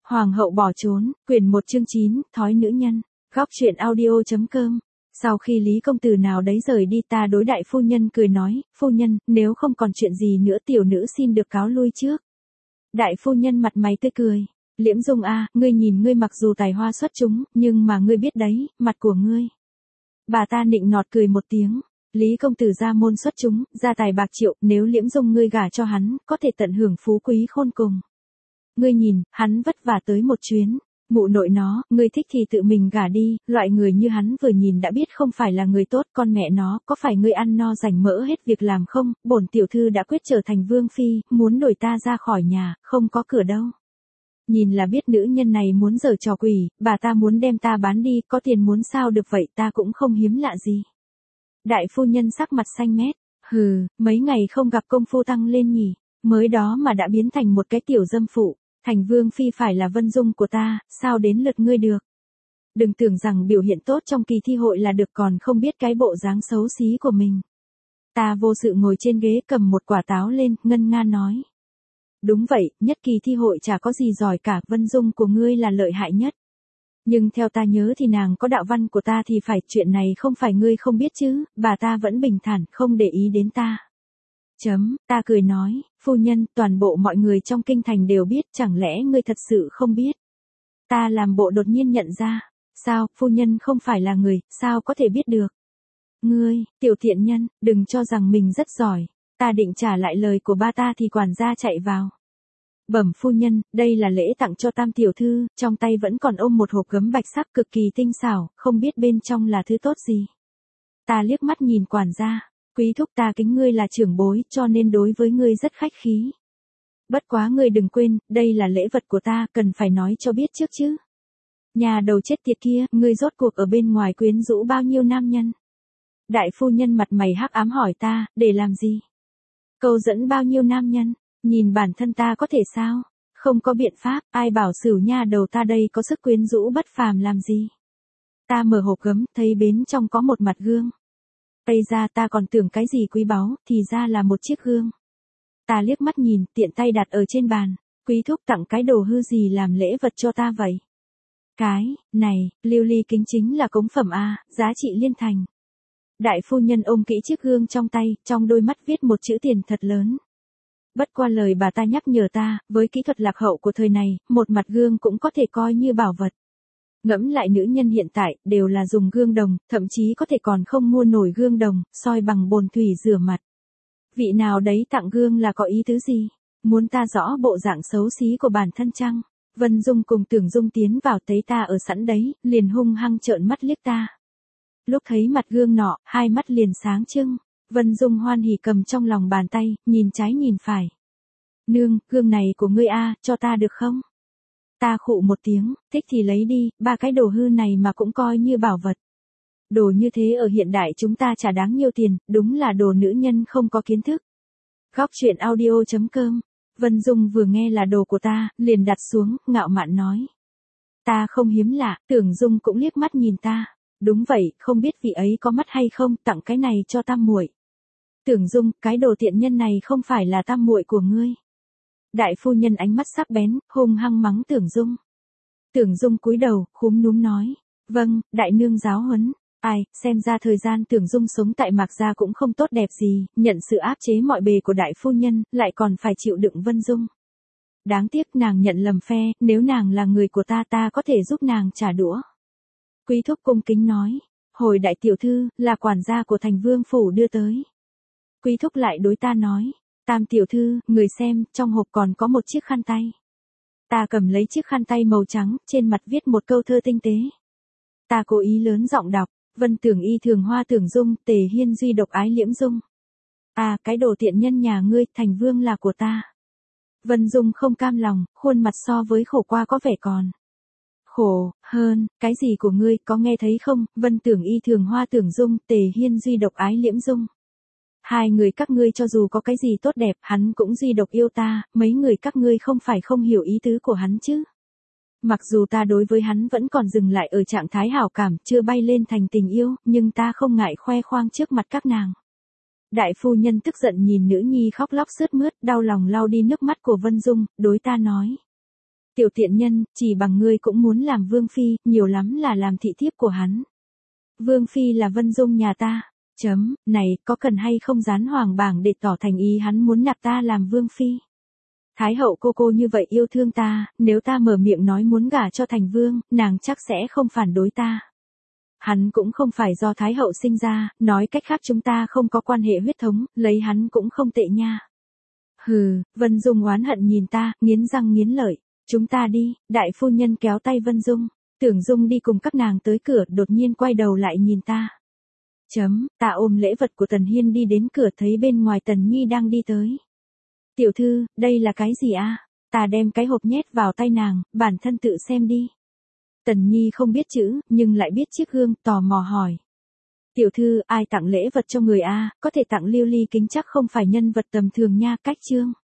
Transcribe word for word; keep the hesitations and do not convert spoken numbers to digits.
Hoàng hậu bỏ trốn, quyển một chương chín, thói nữ nhân, góc truyện audio.com. Sau khi Lý công tử nào đấy rời đi, ta đối đại phu nhân cười nói, phu nhân, nếu không còn chuyện gì nữa tiểu nữ xin được cáo lui trước. Đại phu nhân mặt mày tươi cười, Liễm Dung a, ngươi nhìn ngươi mặc dù tài hoa xuất chúng, nhưng mà ngươi biết đấy, mặt của ngươi. Bà ta nịnh nọt cười một tiếng, Lý công tử gia môn xuất chúng, gia tài bạc triệu, nếu Liễm Dung ngươi gả cho hắn, có thể tận hưởng phú quý khôn cùng. Ngươi nhìn, hắn vất vả tới một chuyến, mụ nội nó, ngươi thích thì tự mình gả đi, loại người như hắn vừa nhìn đã biết không phải là người tốt, con mẹ nó, có phải ngươi ăn no rảnh mỡ hết việc làm không, bổn tiểu thư đã quyết trở thành vương phi, muốn đuổi ta ra khỏi nhà, không có cửa đâu. Nhìn là biết nữ nhân này muốn giở trò quỷ, bà ta muốn đem ta bán đi, có tiền muốn sao được vậy, ta cũng không hiếm lạ gì. Đại phu nhân sắc mặt xanh mét, hừ, mấy ngày không gặp công phu tăng lên nhỉ, mới đó mà đã biến thành một cái tiểu dâm phụ. Thành vương phi phải là Vân Dung của ta, sao đến lượt ngươi được? Đừng tưởng rằng biểu hiện tốt trong kỳ thi hội là được, còn không biết cái bộ dáng xấu xí của mình. Ta vô sự ngồi trên ghế cầm một quả táo lên, ngân nga nói. Đúng vậy, nhất kỳ thi hội chả có gì giỏi cả, Vân Dung của ngươi là lợi hại nhất. Nhưng theo ta nhớ thì nàng có đạo văn của ta thì phải, chuyện này không phải ngươi không biết chứ, bà ta vẫn bình thản, không để ý đến ta. Chấm, ta cười nói, phu nhân, toàn bộ mọi người trong kinh thành đều biết, chẳng lẽ ngươi thật sự không biết? Ta làm bộ đột nhiên nhận ra, sao, phu nhân không phải là người, sao có thể biết được? Ngươi, tiểu thiện nhân, đừng cho rằng mình rất giỏi, ta định trả lại lời của ba ta thì quản gia chạy vào. Bẩm phu nhân, đây là lễ tặng cho tam tiểu thư, trong tay vẫn còn ôm một hộp gấm bạch sắc cực kỳ tinh xảo, không biết bên trong là thứ tốt gì. Ta liếc mắt nhìn quản gia. Quý thúc, ta kính ngươi là trưởng bối, cho nên đối với ngươi rất khách khí. Bất quá ngươi đừng quên, đây là lễ vật của ta, cần phải nói cho biết trước chứ. Nhà đầu chết tiệt kia, ngươi rốt cuộc ở bên ngoài quyến rũ bao nhiêu nam nhân? Đại phu nhân mặt mày hắc ám hỏi ta, để làm gì? Câu dẫn bao nhiêu nam nhân, nhìn bản thân ta có thể sao? Không có biện pháp, ai bảo xửu nha đầu ta đây có sức quyến rũ bất phàm làm gì? Ta mở hộp gấm, thấy bên trong có một mặt gương. Tây ra ta còn tưởng cái gì quý báu, thì ra là một chiếc gương. Ta liếc mắt nhìn, tiện tay đặt ở trên bàn. Quý thúc tặng cái đồ hư gì làm lễ vật cho ta vậy? Cái, này, lưu ly kính chính là cống phẩm A, giá trị liên thành. Đại phu nhân ôm kỹ chiếc gương trong tay, trong đôi mắt viết một chữ tiền thật lớn. Bất qua lời bà ta nhắc nhở ta, với kỹ thuật lạc hậu của thời này, một mặt gương cũng có thể coi như bảo vật. Ngẫm lại nữ nhân hiện tại, đều là dùng gương đồng, thậm chí có thể còn không mua nổi gương đồng, soi bằng bồn thủy rửa mặt. Vị nào đấy tặng gương là có ý tứ gì? Muốn ta rõ bộ dạng xấu xí của bản thân chăng? Vân Dung cùng Tưởng Dung tiến vào thấy ta ở sẵn đấy, liền hung hăng trợn mắt liếc ta. Lúc thấy mặt gương nọ, hai mắt liền sáng trưng. Vân Dung hoan hỉ cầm trong lòng bàn tay, nhìn trái nhìn phải. Nương, gương này của ngươi a, cho ta được không? Ta khụ một tiếng, thích thì lấy đi, ba cái đồ hư này mà cũng coi như bảo vật. Đồ như thế ở hiện đại chúng ta chả đáng nhiều tiền, đúng là đồ nữ nhân không có kiến thức. Góc truyện audio.com. Vân Dung vừa nghe là đồ của ta, liền đặt xuống, ngạo mạn nói. Ta không hiếm lạ, Tưởng Dung cũng liếc mắt nhìn ta. Đúng vậy, không biết vị ấy có mắt hay không, tặng cái này cho tam muội. Tưởng Dung, cái đồ tiện nhân này không phải là tam muội của ngươi. Đại phu nhân ánh mắt sắc bén, hung hăng mắng Tưởng Dung. Tưởng Dung cúi đầu, khúm núm nói. Vâng, đại nương giáo huấn. Ai, xem ra thời gian Tưởng Dung sống tại Mạc Gia cũng không tốt đẹp gì, nhận sự áp chế mọi bề của đại phu nhân, lại còn phải chịu đựng Vân Dung. Đáng tiếc nàng nhận lầm phe, nếu nàng là người của ta ta có thể giúp nàng trả đũa. Quý thúc cung kính nói. Hồi đại tiểu thư, là quản gia của thành vương phủ đưa tới. Quý thúc lại đối ta nói. Tam tiểu thư, người xem, trong hộp còn có một chiếc khăn tay. Ta cầm lấy chiếc khăn tay màu trắng, trên mặt viết một câu thơ tinh tế. Ta cố ý lớn giọng đọc, Vân Tưởng y thường hoa Tưởng Dung, Tề Hiên duy độc ái Liễm Dung. À, cái đồ tiện nhân nhà ngươi, thành vương là của ta. Vân Dung không cam lòng, khuôn mặt so với khổ qua có vẻ còn khổ hơn, cái gì của ngươi, có nghe thấy không, Vân Tưởng y thường hoa Tưởng Dung, Tề Hiên duy độc ái Liễm Dung. Hai người các ngươi cho dù có cái gì tốt đẹp, hắn cũng duy độc yêu ta, mấy người các ngươi không phải không hiểu ý tứ của hắn chứ. Mặc dù ta đối với hắn vẫn còn dừng lại ở trạng thái hảo cảm, chưa bay lên thành tình yêu, nhưng ta không ngại khoe khoang trước mặt các nàng. Đại phu nhân tức giận nhìn nữ nhi khóc lóc sướt mướt, đau lòng lau đi nước mắt của Vân Dung, đối ta nói. Tiểu tiện nhân, chỉ bằng ngươi cũng muốn làm vương phi, nhiều lắm là làm thị thiếp của hắn. Vương phi là Vân Dung nhà ta. Chấm, này, có cần hay không dán hoàng bảng để tỏ thành ý hắn muốn nạp ta làm vương phi? Thái hậu cô cô như vậy yêu thương ta, nếu ta mở miệng nói muốn gả cho thành vương, nàng chắc sẽ không phản đối ta. Hắn cũng không phải do Thái hậu sinh ra, nói cách khác chúng ta không có quan hệ huyết thống, lấy hắn cũng không tệ nha. Hừ, Vân Dung oán hận nhìn ta, nghiến răng nghiến lợi. Chúng ta đi, đại phu nhân kéo tay Vân Dung. Tưởng Dung đi cùng các nàng tới cửa, đột nhiên quay đầu lại nhìn ta. Chấm, ta ôm lễ vật của Tần Hiên đi đến cửa thấy bên ngoài Tần Nhi đang đi tới. Tiểu thư, đây là cái gì a? Ta đem cái hộp nhét vào tay nàng, bản thân tự xem đi. Tần Nhi không biết chữ, nhưng lại biết chiếc gương, tò mò hỏi. Tiểu thư, ai tặng lễ vật cho người a? Có thể tặng lưu ly kính chắc không phải nhân vật tầm thường nha, cách chương.